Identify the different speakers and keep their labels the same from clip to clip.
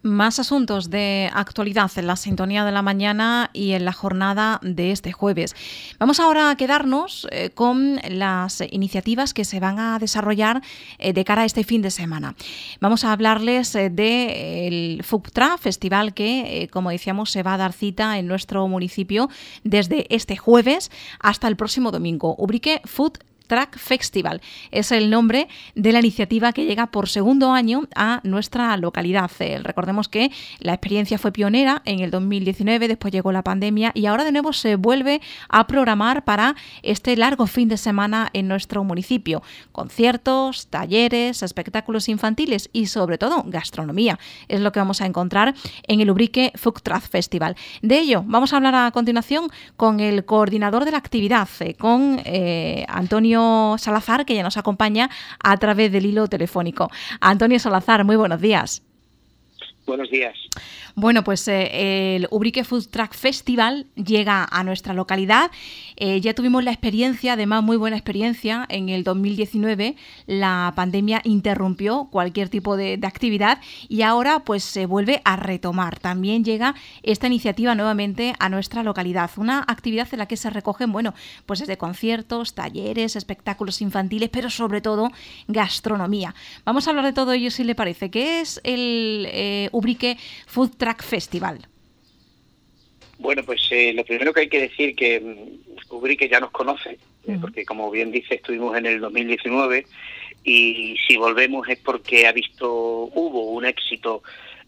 Speaker 1: Más asuntos de actualidad en la sintonía de la mañana y en la jornada de este jueves. Vamos ahora a quedarnos con las iniciativas que se van a desarrollar de cara a este fin de semana. Vamos a hablarles del FUCTRA, festival que, como decíamos, se va a dar cita en nuestro municipio desde este jueves hasta el próximo domingo. Ubrique Food Truck Festival es el nombre de la iniciativa que llega por segundo año a nuestra localidad. Recordemos que la experiencia fue pionera en el 2019, después llegó la pandemia y ahora de nuevo se vuelve a programar para este largo fin de semana en nuestro municipio. Conciertos, talleres, espectáculos infantiles y sobre todo gastronomía. Es lo que vamos a encontrar en el Ubrique Food Truck Festival. De ello vamos a hablar a continuación con el coordinador de la actividad, con Antonio Salazar, que ya nos acompaña a través del hilo telefónico. Antonio Salazar, muy buenos días.
Speaker 2: Buenos días.
Speaker 1: Bueno, pues el Ubrique Food Truck Festival llega a nuestra localidad. Ya tuvimos la experiencia, además muy buena experiencia, en el 2019. La pandemia interrumpió cualquier tipo de actividad y ahora pues se vuelve a retomar. También llega esta iniciativa nuevamente a nuestra localidad. Una actividad en la que se recogen, bueno, pues desde conciertos, talleres, espectáculos infantiles, pero sobre todo gastronomía. Vamos a hablar de todo ello si le parece. ¿Qué es el Ubrique Food Truck Festival?
Speaker 2: Bueno, pues lo primero que hay que decir que Ubrique ya nos conoce, porque como bien dice, estuvimos en el 2019 y si volvemos es porque hubo un éxito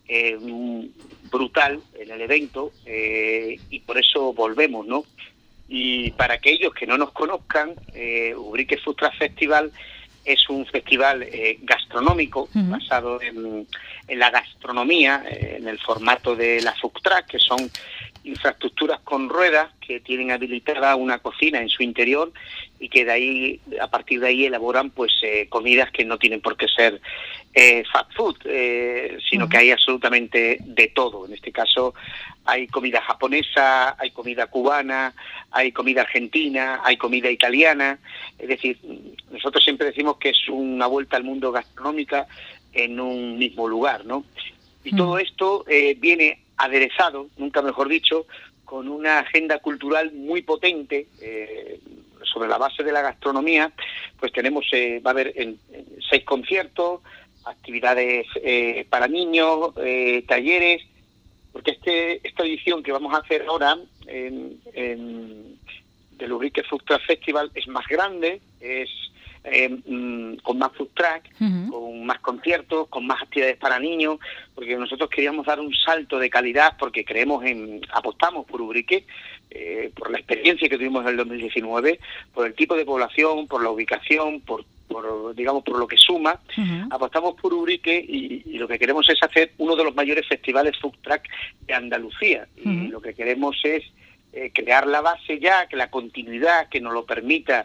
Speaker 2: brutal en el evento y por eso volvemos, ¿no? Y para aquellos que no nos conozcan, Ubrique Food Truck Festival es un festival gastronómico basado en la gastronomía, en el formato de la food truck, que son infraestructuras con ruedas que tienen habilitada una cocina en su interior y que a partir de ahí elaboran pues comidas que no tienen por qué ser fast food, sino que hay absolutamente de todo. En este caso hay comida japonesa, hay comida cubana, hay comida argentina, hay comida italiana. Es decir, nosotros siempre decimos que es una vuelta al mundo gastronómica en un mismo lugar, ¿no? Y todo esto viene aderezado, nunca mejor dicho, con una agenda cultural muy potente. Sobre la base de la gastronomía, pues va a haber 6 conciertos, actividades para niños, talleres, porque esta edición que vamos a hacer ahora del Ubrique Food Truck Festival es más grande, es con más food truck, con más conciertos, con más actividades para niños, porque nosotros queríamos dar un salto de calidad porque apostamos por Ubrique, por la experiencia que tuvimos en el 2019, por el tipo de población, por la ubicación, por lo que suma. Apostamos por Ubrique y lo que queremos es hacer uno de los mayores festivales food truck de Andalucía. Y lo que queremos es crear la base ya, que la continuidad, que nos lo permita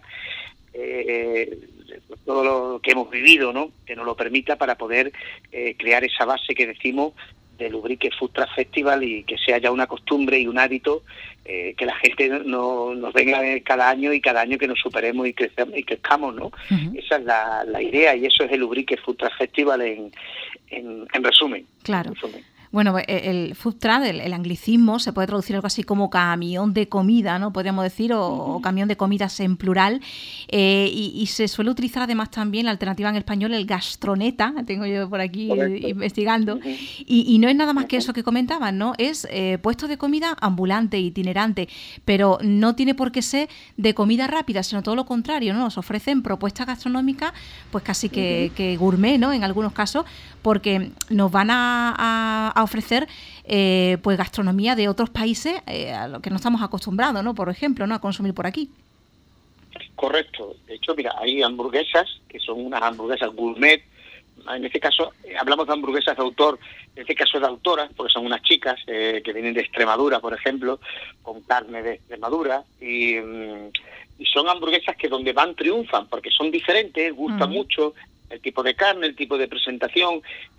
Speaker 2: todo lo que hemos vivido, ¿no? Que nos lo permita para poder crear esa base que decimos del Ubrique Food Truck Festival y que sea ya una costumbre y un hábito, que la gente nos venga cada año y cada año que nos superemos y crezcamos, ¿no? Esa es la idea y eso es el Ubrique Food Truck Festival en resumen.
Speaker 1: Claro. Bueno, el food truck, el anglicismo, se puede traducir algo así como camión de comida, ¿no? Podríamos decir, o camión de comidas en plural. Y se suele utilizar además también la alternativa en español, el gastroneta, tengo yo por aquí investigando. Y no es nada más que eso que comentaban, ¿no? Es puesto de comida ambulante, itinerante, pero no tiene por qué ser de comida rápida, sino todo lo contrario, ¿no? Nos ofrecen propuestas gastronómicas, pues casi que gourmet, ¿no? En algunos casos, porque nos van a ofrecer pues gastronomía de otros países a lo que no estamos acostumbrados, ¿no? Por ejemplo, ¿no? A consumir por aquí.
Speaker 2: Correcto. De hecho, mira, hay hamburguesas que son unas hamburguesas gourmet. En este caso, hablamos de hamburguesas de autor, en este caso de autoras, porque son unas chicas que vienen de Extremadura, por ejemplo, con carne de Extremadura, y son hamburguesas que donde van triunfan, porque son diferentes, gustan mucho, El tipo de carne, el tipo de presentación,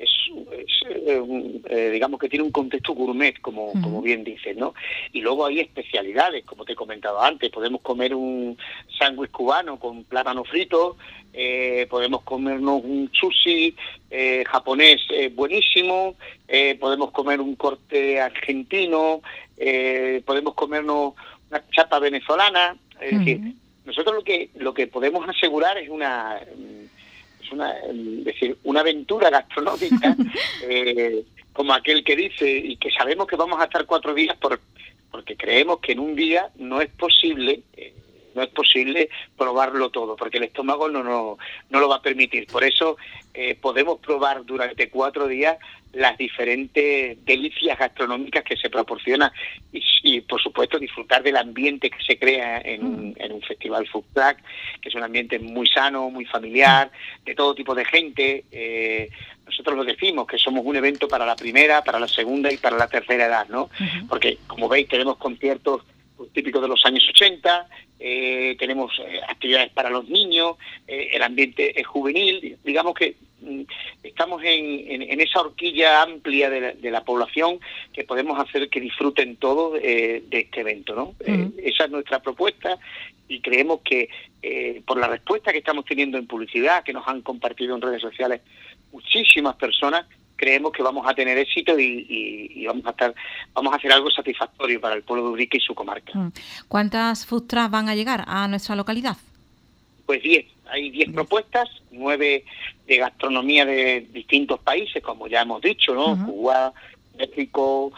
Speaker 2: digamos que tiene un contexto gourmet, como bien dices, ¿no? Y luego hay especialidades, como te he comentado antes. Podemos comer un sándwich cubano con plátano frito, podemos comernos un sushi japonés buenísimo, podemos comer un corte argentino, podemos comernos una chapa venezolana. Es decir, nosotros lo que podemos asegurar es una aventura gastronómica, como aquel que dice, y que sabemos que vamos a estar 4 días porque creemos que en un día no es posible probarlo todo, porque el estómago no lo va a permitir. Por eso podemos probar durante 4 días las diferentes delicias gastronómicas que se proporcionan y por supuesto disfrutar del ambiente que se crea en un festival Food Truck, que es un ambiente muy sano, muy familiar, de todo tipo de gente. Nosotros lo decimos, que somos un evento para la primera, para la segunda y para la tercera edad, ¿no? Porque, como veis, tenemos conciertos típicos de los años 80, tenemos actividades para los niños, el ambiente es juvenil. Digamos que estamos en esa horquilla amplia de la población, que podemos hacer que disfruten todos de este evento, ¿no? Esa es nuestra propuesta, y creemos que por la respuesta que estamos teniendo en publicidad, que nos han compartido en redes sociales muchísimas personas, creemos que vamos a tener éxito y vamos a hacer algo satisfactorio para el pueblo de Ubrique y su comarca.
Speaker 1: ¿Cuántas food trucks van a llegar a nuestra localidad?
Speaker 2: Pues 10. Hay 10 propuestas, 9 de gastronomía de distintos países, como ya hemos dicho, ¿no? Cuba, México,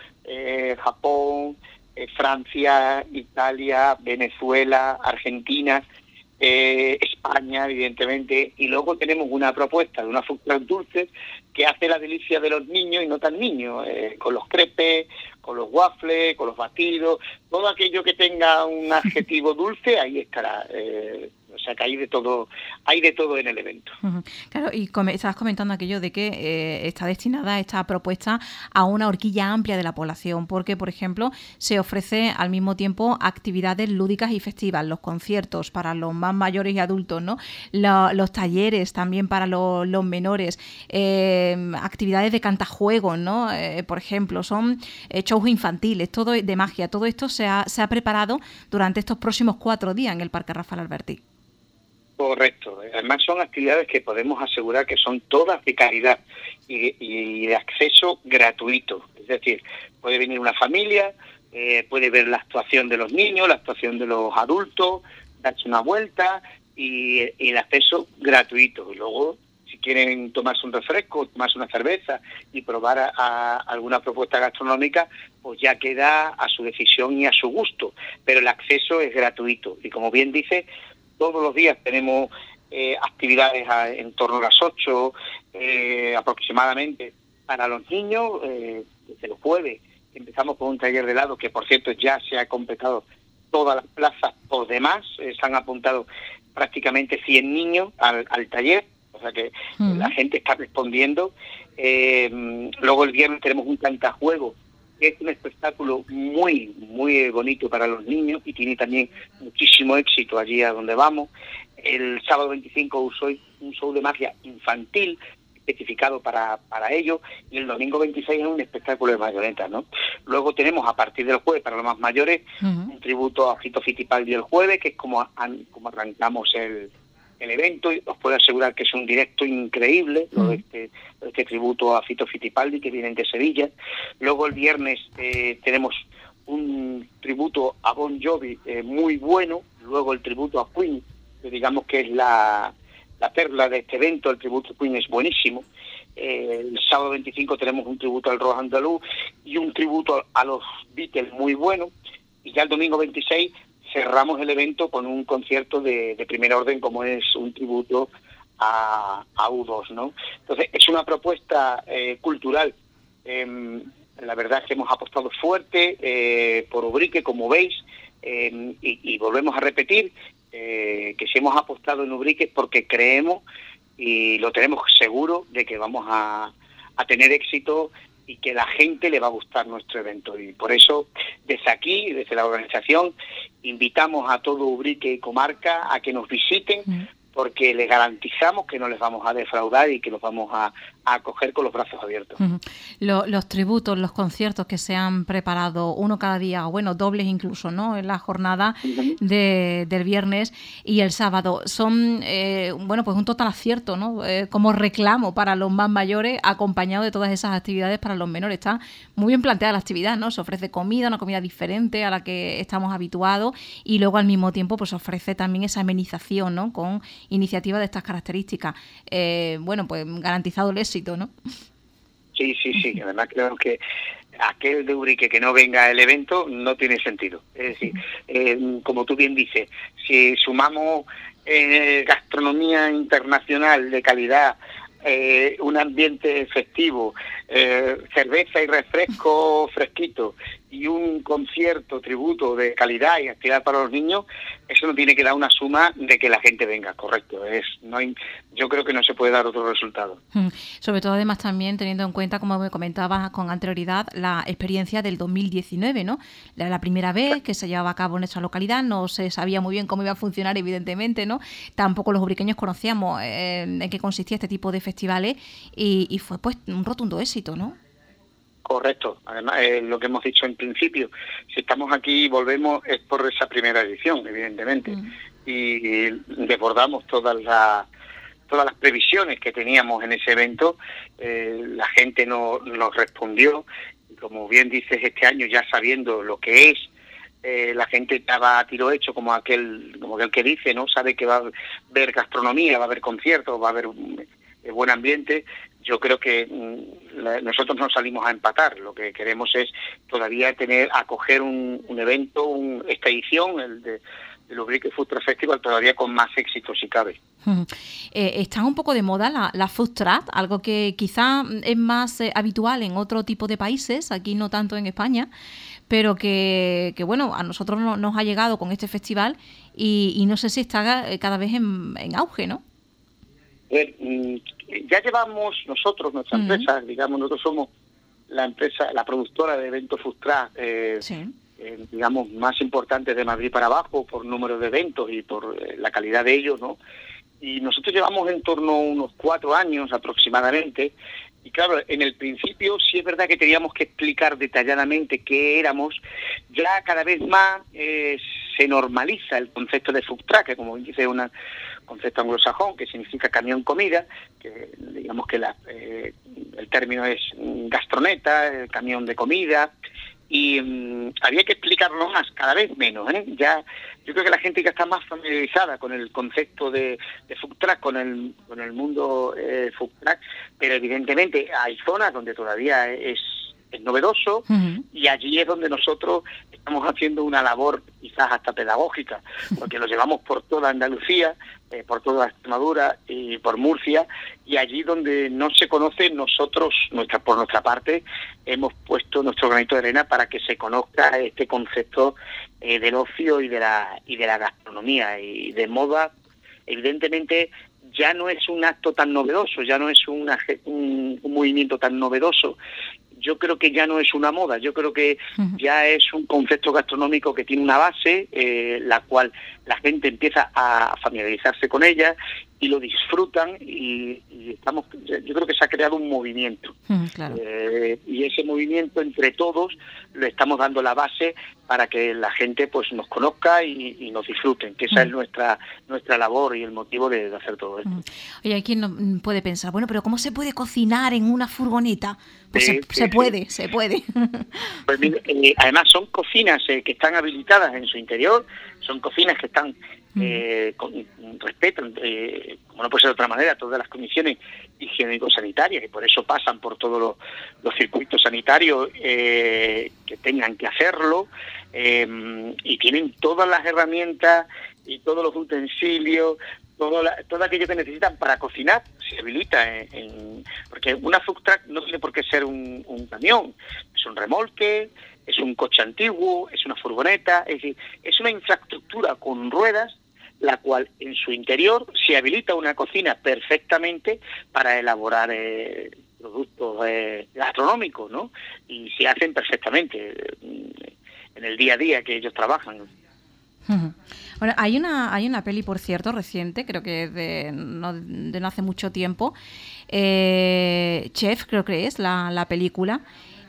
Speaker 2: Japón, Francia, Italia, Venezuela, Argentina, España, evidentemente. Y luego tenemos una propuesta de una food truck dulce que hace la delicia de los niños y no tan niños, con los crepes, con los waffles, con los batidos, todo aquello que tenga un adjetivo dulce, ahí estará. O sea que hay de todo en el evento.
Speaker 1: Claro, y estabas comentando aquello de que está destinada esta propuesta a una horquilla amplia de la población, porque, por ejemplo, se ofrece al mismo tiempo actividades lúdicas y festivas, los conciertos para los más mayores y adultos, ¿no? Los talleres también para los menores, actividades de cantajuegos, ¿no? Por ejemplo, son shows infantiles, todo de magia. Todo esto se ha preparado durante estos próximos 4 días en el Parque Rafael Alberti.
Speaker 2: Correcto. Además son actividades que podemos asegurar que son todas de calidad y de acceso gratuito. Es decir, puede venir una familia, puede ver la actuación de los niños, la actuación de los adultos, darse una vuelta y el acceso gratuito. Y luego, si quieren tomarse un refresco, tomarse una cerveza y probar a alguna propuesta gastronómica, pues ya queda a su decisión y a su gusto. Pero el acceso es gratuito. Y como bien dice, todos los días tenemos actividades en torno a las 8 aproximadamente para los niños. Desde los jueves empezamos con un taller de helado, que por cierto ya se ha completado todas las plazas por demás. Se han apuntado prácticamente 100 niños al taller, o sea que la gente está respondiendo. Luego el viernes tenemos un cantajuego, que es un espectáculo muy, muy bonito para los niños y tiene también muchísimo éxito allí a donde vamos. El sábado 25 un show de magia infantil especificado para ellos, y el domingo 26 es un espectáculo de marionetas, ¿no? Luego tenemos a partir del jueves, para los más mayores, un tributo a Fito Fitipaldi el jueves, que es como arrancamos el evento, y os puedo asegurar que es un directo increíble, este tributo a Fito Fitipaldi, que vienen de Sevilla. Luego el viernes tenemos un tributo a Bon Jovi muy bueno. Luego el tributo a Queen, que digamos que es la perla de este evento. El tributo a Queen es buenísimo. El sábado 25 tenemos un tributo al rock andaluz y un tributo a los Beatles muy bueno. Y ya el domingo 26 cerramos el evento con un concierto de primer orden, como es un tributo a U2, ¿no? Entonces, es una propuesta cultural. La verdad es que hemos apostado fuerte por Ubrique, como veis, y volvemos a repetir que si hemos apostado en Ubrique es porque creemos y lo tenemos seguro de que vamos a tener éxito y que a la gente le va a gustar nuestro evento. Y por eso, desde aquí, desde la organización, invitamos a todo Ubrique y comarca a que nos visiten, porque les garantizamos que no les vamos a defraudar y que los vamos a acoger con los brazos abiertos.
Speaker 1: Los tributos, los conciertos que se han preparado, uno cada día, bueno, dobles incluso, ¿no?, en la jornada del viernes y el sábado, son, bueno, pues un total acierto, ¿no?, como reclamo para los más mayores, acompañado de todas esas actividades para los menores. Está muy bien planteada la actividad, ¿no? Se ofrece comida, una comida diferente a la que estamos habituados, y luego al mismo tiempo pues ofrece también esa amenización, ¿no?, con iniciativas de estas características. Bueno, pues garantizado el éxito, ¿no?
Speaker 2: Sí. Además creo que aquel de Ubrique que no venga al evento no tiene sentido. Es decir, como tú bien dices, si sumamos gastronomía internacional de calidad, un ambiente festivo, cerveza y refresco fresquito y un concierto tributo de calidad y actividad para los niños, eso no tiene que dar una suma de que la gente venga, correcto. Yo creo que no se puede dar otro resultado.
Speaker 1: Sobre todo, además, también teniendo en cuenta, como me comentabas con anterioridad, la experiencia del 2019, ¿no? La primera vez que se llevaba a cabo en nuestra localidad, no se sabía muy bien cómo iba a funcionar, evidentemente, ¿no? Tampoco los ubriqueños conocíamos en qué consistía este tipo de festivales y fue pues un rotundo éxito, ¿no?
Speaker 2: Correcto. Además, lo que hemos dicho en principio, si estamos aquí y volvemos es por esa primera edición, evidentemente, y desbordamos todas las previsiones que teníamos en ese evento. La gente nos respondió, y como bien dices, este año ya sabiendo lo que es, la gente estaba a tiro hecho, como aquel que dice, ¿no? Sabe que va a haber gastronomía, va a haber conciertos, va a haber buen ambiente. Yo creo que nosotros no salimos a empatar. Lo que queremos es todavía acoger un evento, esta edición, el de Ubrique Food Truck Festival, todavía con más éxito si cabe.
Speaker 1: Están un poco de moda la food truck, algo que quizá es más habitual en otro tipo de países, aquí no tanto en España, pero que bueno, a nosotros nos ha llegado con este festival y no sé si está cada vez en auge, ¿no?
Speaker 2: Ya llevamos nosotros, nuestra empresa, digamos, nosotros somos la productora de eventos food truck, digamos, más importantes de Madrid para abajo por número de eventos y por la calidad de ellos, ¿no? Y nosotros llevamos en torno a unos 4 años aproximadamente. Y claro, en el principio sí es verdad que teníamos que explicar detalladamente qué éramos. Ya cada vez más se normaliza el concepto de food truck, que como dice un concepto anglosajón, que significa camión comida, que digamos que el término es gastroneta, el camión de comida, y había que explicarlo más, cada vez menos, ¿eh? Ya yo creo que la gente ya está más familiarizada con el concepto de food truck, con el mundo food truck, pero evidentemente hay zonas donde todavía es novedoso, y allí es donde nosotros estamos haciendo una labor quizás hasta pedagógica, porque lo llevamos por toda Andalucía, por toda Extremadura y por Murcia, y allí donde no se conoce, nosotros, por nuestra parte, hemos puesto nuestro granito de arena para que se conozca este concepto del ocio y de la gastronomía y de moda. Evidentemente ya no es un acto tan novedoso, ya no es un movimiento tan novedoso. Yo creo que ya no es una moda, yo creo que ya es un concepto gastronómico que tiene una base, la cual la gente empieza a familiarizarse con ella y lo disfrutan, y yo creo que se ha creado un movimiento.
Speaker 1: Claro.
Speaker 2: Y ese movimiento entre todos le estamos dando la base para que la gente pues nos conozca y nos disfruten, que esa es nuestra labor y el motivo de hacer todo esto.
Speaker 1: Oye, hay quien no puede pensar, bueno, pero ¿cómo se puede cocinar en una furgoneta? Pues se puede.
Speaker 2: Pues mira, además son cocinas que están habilitadas en su interior, son cocinas que están respetan, como no puede ser de otra manera, todas las condiciones higiénico-sanitarias, y por eso pasan por todos los circuitos sanitarios que tengan que hacerlo, y tienen todas las herramientas y todos los utensilios, todo aquello que necesitan para cocinar. Se habilita porque una food truck no tiene por qué ser un camión, es un remolque, es un coche antiguo, es una furgoneta, es decir, es una infraestructura con ruedas, la cual en su interior se habilita una cocina perfectamente para elaborar productos gastronómicos, ¿no? Y se hacen perfectamente en el día a día que ellos trabajan.
Speaker 1: Bueno, hay una peli, por cierto, reciente, creo que de no hace mucho tiempo. Chef, creo que es la película.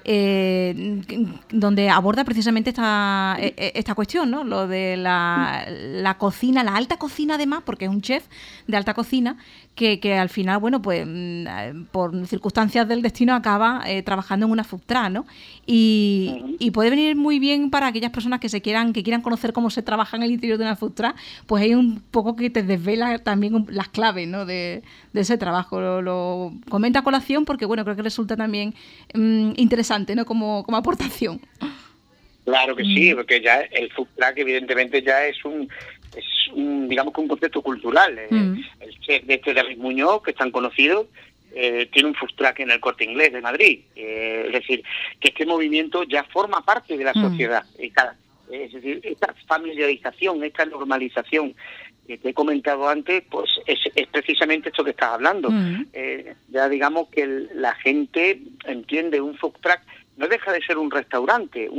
Speaker 1: Donde aborda precisamente esta cuestión, ¿no? Lo de la cocina, la alta cocina además, porque es un chef de alta cocina que al final, bueno, pues por circunstancias del destino acaba trabajando en una food truck, ¿no? Y puede venir muy bien para aquellas personas que quieran conocer cómo se trabaja en el interior de una food truck, pues hay un poco que te desvela también las claves, ¿no? de ese trabajo. Lo comenta a colación porque, bueno, creo que resulta también interesante, ¿no? Como aportación.
Speaker 2: Claro que sí, porque ya el food truck evidentemente ya es un digamos que un concepto cultural. El chef de David Muñoz, que es tan conocido, tiene un food truck en el Corte Inglés de Madrid. Es decir, que este movimiento ya forma parte de la sociedad. Es decir, esta familiarización, esta normalización que te he comentado antes, pues es precisamente esto que estás hablando. Ya digamos que la gente entiende un food truck, no deja de ser un restaurante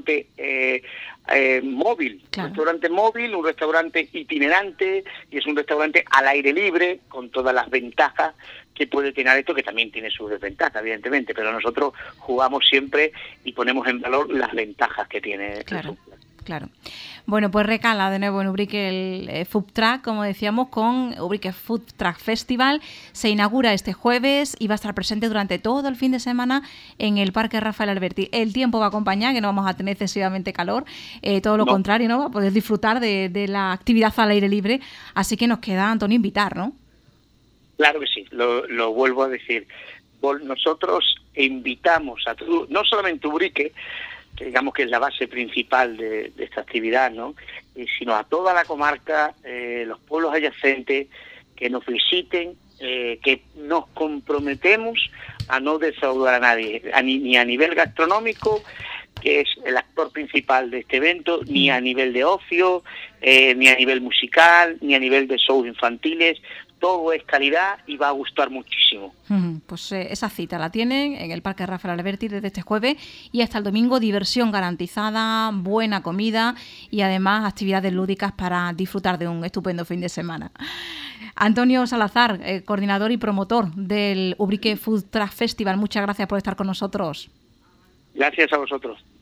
Speaker 2: móvil, claro. Un restaurante móvil, un restaurante itinerante, y es un restaurante al aire libre, con todas las ventajas que puede tener esto, que también tiene sus desventajas, evidentemente, pero nosotros jugamos siempre y ponemos en valor las ventajas que tiene
Speaker 1: claro.
Speaker 2: el food truck.
Speaker 1: Claro. Bueno, pues recala de nuevo en Ubrique el Food Truck, como decíamos, con Ubrique Food Truck Festival. Se inaugura este jueves y va a estar presente durante todo el fin de semana en el Parque Rafael Alberti. El tiempo va a acompañar, que no vamos a tener excesivamente calor, todo lo contrario, ¿no? Va a poder disfrutar de la actividad al aire libre. Así que nos queda, Antonio, invitar, ¿no?
Speaker 2: Claro que sí, lo vuelvo a decir. Nosotros invitamos a todo, no solamente Ubrique, que digamos que es la base principal de esta actividad, ¿no? Sino a toda la comarca, los pueblos adyacentes, que nos visiten, que nos comprometemos a no defraudar a nadie, ni a nivel gastronómico, que es el actor principal de este evento, ni a nivel de ocio, ni a nivel musical, ni a nivel de shows infantiles. Todo es calidad y va a gustar muchísimo.
Speaker 1: Pues esa cita la tienen en el Parque Rafael Alberti desde este jueves y hasta el domingo. Diversión garantizada, buena comida y además actividades lúdicas para disfrutar de un estupendo fin de semana. Antonio Salazar, coordinador y promotor del Ubrique Food Truck Festival, muchas gracias por estar con nosotros.
Speaker 2: Gracias a vosotros.